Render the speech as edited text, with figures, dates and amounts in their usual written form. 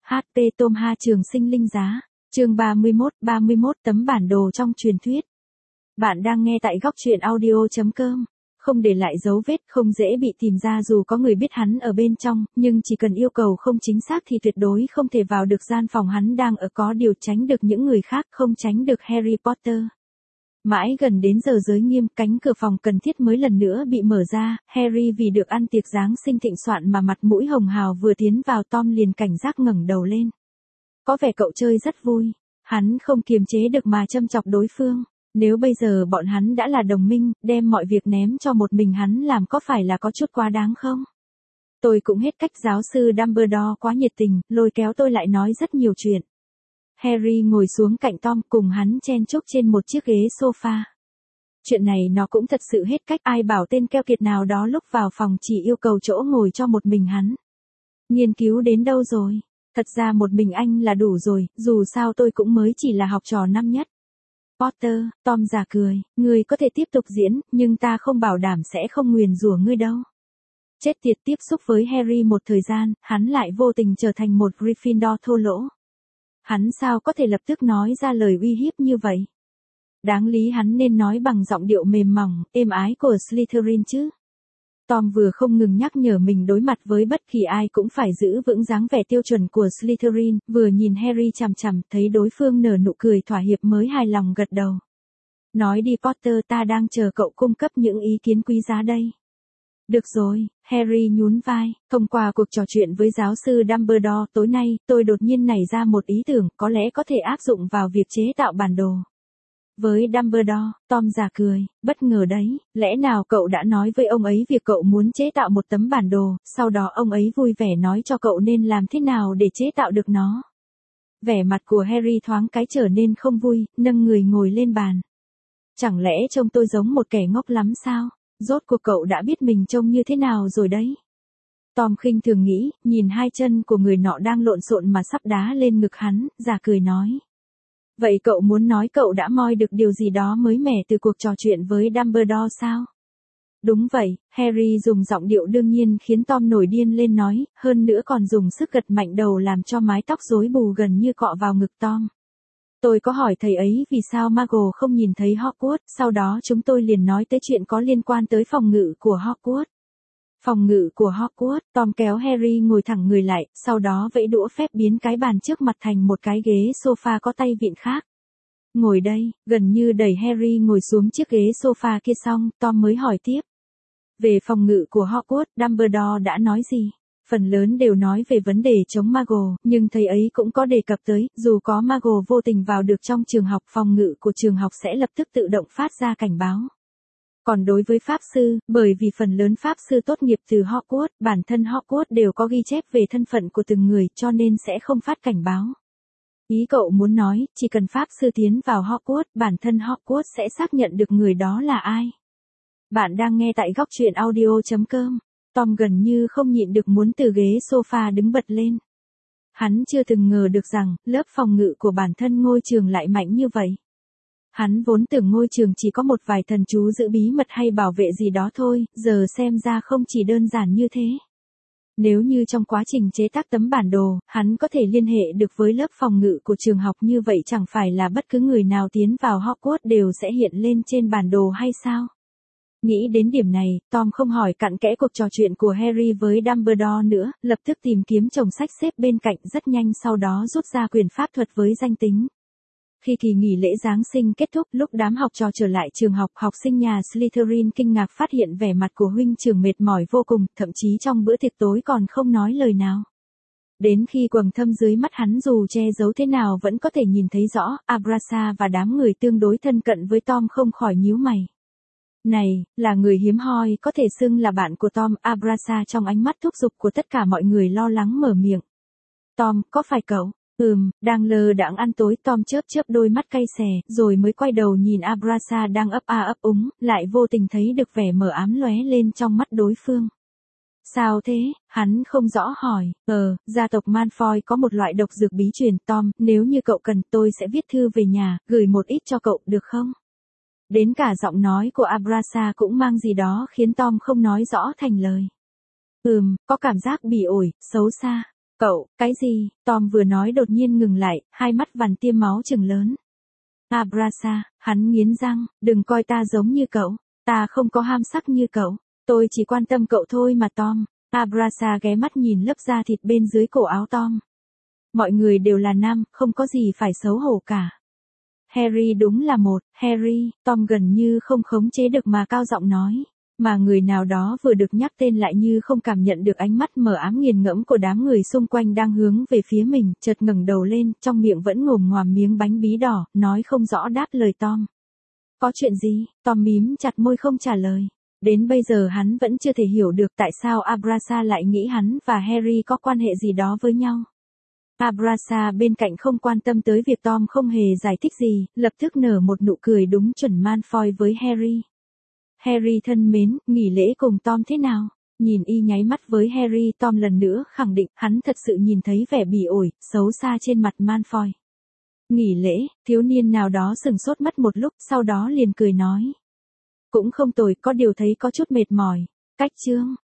HP Tom Ha Trường Sinh Linh Giá, chương 31 tấm bản đồ trong truyền thuyết. Bạn đang nghe tại góc truyện audio.com. Không để lại dấu vết, không dễ bị tìm ra dù có người biết hắn ở bên trong, nhưng chỉ cần yêu cầu không chính xác thì tuyệt đối không thể vào được gian phòng hắn đang ở, có điều tránh được những người khác, không tránh được Harry Potter. Mãi gần đến giờ giới nghiêm, cánh cửa phòng cần thiết mới lần nữa bị mở ra, Harry vì được ăn tiệc Giáng sinh thịnh soạn mà mặt mũi hồng hào vừa tiến vào, Tom liền cảnh giác ngẩng đầu lên. Có vẻ cậu chơi rất vui, hắn không kiềm chế được mà châm chọc đối phương. Nếu bây giờ bọn hắn đã là đồng minh, đem mọi việc ném cho một mình hắn làm có phải là có chút quá đáng không? Tôi cũng hết cách, giáo sư Dumbledore quá nhiệt tình, lôi kéo tôi lại nói rất nhiều chuyện. Harry ngồi xuống cạnh Tom, cùng hắn chen chúc trên một chiếc ghế sofa. Chuyện này nó cũng thật sự hết cách, ai bảo tên keo kiệt nào đó lúc vào phòng chỉ yêu cầu chỗ ngồi cho một mình hắn. Nghiên cứu đến đâu rồi? Thật ra một mình anh là đủ rồi, dù sao tôi cũng mới chỉ là học trò năm nhất. Potter, Tom già cười, ngươi có thể tiếp tục diễn, nhưng ta không bảo đảm sẽ không nguyền rủa ngươi đâu. Chết tiệt, tiếp xúc với Harry một thời gian, hắn lại vô tình trở thành một Gryffindor thô lỗ. Hắn sao có thể lập tức nói ra lời uy hiếp như vậy? Đáng lý hắn nên nói bằng giọng điệu mềm mỏng, êm ái của Slytherin chứ. Tom vừa không ngừng nhắc nhở mình đối mặt với bất kỳ ai cũng phải giữ vững dáng vẻ tiêu chuẩn của Slytherin, vừa nhìn Harry chằm chằm, thấy đối phương nở nụ cười thỏa hiệp mới hài lòng gật đầu. Nói đi Potter, ta đang chờ cậu cung cấp những ý kiến quý giá đây. Được rồi, Harry nhún vai, thông qua cuộc trò chuyện với giáo sư Dumbledore tối nay, tôi đột nhiên nảy ra một ý tưởng, có lẽ có thể áp dụng vào việc chế tạo bản đồ. Với Dumbledore, Tom già cười, bất ngờ đấy, lẽ nào cậu đã nói với ông ấy việc cậu muốn chế tạo một tấm bản đồ, sau đó ông ấy vui vẻ nói cho cậu nên làm thế nào để chế tạo được nó. Vẻ mặt của Harry thoáng cái trở nên không vui, nâng người ngồi lên bàn. Chẳng lẽ trông tôi giống một kẻ ngốc lắm sao? Rốt cuộc cậu đã biết mình trông như thế nào rồi đấy. Tom khinh thường nghĩ, nhìn hai chân của người nọ đang lộn xộn mà sắp đá lên ngực hắn, già cười nói. Vậy cậu muốn nói cậu đã moi được điều gì đó mới mẻ từ cuộc trò chuyện với Dumbledore sao? Đúng vậy, Harry dùng giọng điệu đương nhiên khiến Tom nổi điên lên nói, hơn nữa còn dùng sức gật mạnh đầu làm cho mái tóc rối bù gần như cọ vào ngực Tom. Tôi có hỏi thầy ấy vì sao Muggle không nhìn thấy Hogwarts, sau đó chúng tôi liền nói tới chuyện có liên quan tới phòng ngự của Hogwarts. Phòng ngự của Hogwarts, Tom kéo Harry ngồi thẳng người lại, sau đó vẫy đũa phép biến cái bàn trước mặt thành một cái ghế sofa có tay vịn khác. Ngồi đây, gần như đẩy Harry ngồi xuống chiếc ghế sofa kia xong, Tom mới hỏi tiếp. Về phòng ngự của Hogwarts, Dumbledore đã nói gì? Phần lớn đều nói về vấn đề chống Muggle, nhưng thầy ấy cũng có đề cập tới, dù có Muggle vô tình vào được trong trường học, phòng ngự của trường học sẽ lập tức tự động phát ra cảnh báo. Còn đối với Pháp Sư, bởi vì phần lớn Pháp Sư tốt nghiệp từ Hogwarts, bản thân Hogwarts đều có ghi chép về thân phận của từng người, cho nên sẽ không phát cảnh báo. Ý cậu muốn nói, chỉ cần Pháp Sư tiến vào Hogwarts, bản thân Hogwarts sẽ xác nhận được người đó là ai. Bạn đang nghe tại góc truyện audio.com. Tom gần như không nhịn được muốn từ ghế sofa đứng bật lên. Hắn chưa từng ngờ được rằng, lớp phòng ngự của bản thân ngôi trường lại mạnh như vậy. Hắn vốn tưởng ngôi trường chỉ có một vài thần chú giữ bí mật hay bảo vệ gì đó thôi, giờ xem ra không chỉ đơn giản như thế. Nếu như trong quá trình chế tác tấm bản đồ, hắn có thể liên hệ được với lớp phòng ngự của trường học, như vậy chẳng phải là bất cứ người nào tiến vào Hogwarts đều sẽ hiện lên trên bản đồ hay sao? Nghĩ đến điểm này, Tom không hỏi cặn kẽ cuộc trò chuyện của Harry với Dumbledore nữa, lập tức tìm kiếm chồng sách xếp bên cạnh, rất nhanh sau đó rút ra quyền pháp thuật với danh tính. Khi kỳ nghỉ lễ Giáng sinh kết thúc, lúc đám học trò trở lại trường học, học sinh nhà Slytherin kinh ngạc phát hiện vẻ mặt của huynh trưởng mệt mỏi vô cùng, thậm chí trong bữa tiệc tối còn không nói lời nào. Đến khi quầng thâm dưới mắt hắn dù che giấu thế nào vẫn có thể nhìn thấy rõ, Abrasa và đám người tương đối thân cận với Tom không khỏi nhíu mày. Này, là người hiếm hoi có thể xưng là bạn của Tom, Abrasa trong ánh mắt thúc giục của tất cả mọi người lo lắng mở miệng. Tom, có phải cậu? Đang lơ đãng ăn tối, Tom chớp chớp đôi mắt cay xè, rồi mới quay đầu nhìn Abrasa đang ấp a ấp úng, lại vô tình thấy được vẻ mờ ám lóe lên trong mắt đối phương. Sao thế? Hắn không rõ hỏi. Gia tộc Malfoy có một loại độc dược bí truyền, Tom, nếu như cậu cần tôi sẽ viết thư về nhà, gửi một ít cho cậu, được không? Đến cả giọng nói của Abrasa cũng mang gì đó khiến Tom không nói rõ thành lời. Có cảm giác bỉ ổi, xấu xa. Cậu, cái gì? Tom vừa nói đột nhiên ngừng lại, hai mắt vằn tia máu trừng lớn. Abrasa, hắn nghiến răng, đừng coi ta giống như cậu. Ta không có ham sắc như cậu. Tôi chỉ quan tâm cậu thôi mà Tom. Abrasa ghé mắt nhìn lớp da thịt bên dưới cổ áo Tom. Mọi người đều là nam, không có gì phải xấu hổ cả. Harry đúng là một, Harry, Tom gần như không khống chế được mà cao giọng nói. Mà người nào đó vừa được nhắc tên lại như không cảm nhận được ánh mắt mờ ám nghiền ngẫm của đám người xung quanh đang hướng về phía mình, chợt ngẩng đầu lên, trong miệng vẫn ngồm ngoàm miếng bánh bí đỏ, nói không rõ đáp lời Tom. Có chuyện gì? Tom mím chặt môi không trả lời. Đến bây giờ hắn vẫn chưa thể hiểu được tại sao Abrasa lại nghĩ hắn và Harry có quan hệ gì đó với nhau. Abrasa bên cạnh không quan tâm tới việc Tom không hề giải thích gì, lập tức nở một nụ cười đúng chuẩn Malfoy với Harry. Harry thân mến, nghỉ lễ cùng Tom thế nào? Nhìn y nháy mắt với Harry, Tom lần nữa khẳng định hắn thật sự nhìn thấy vẻ bỉ ổi, xấu xa trên mặt Malfoy. Nghỉ lễ, thiếu niên nào đó sừng sốt mất một lúc, sau đó liền cười nói. Cũng không tồi, có điều thấy có chút mệt mỏi. Cách chương.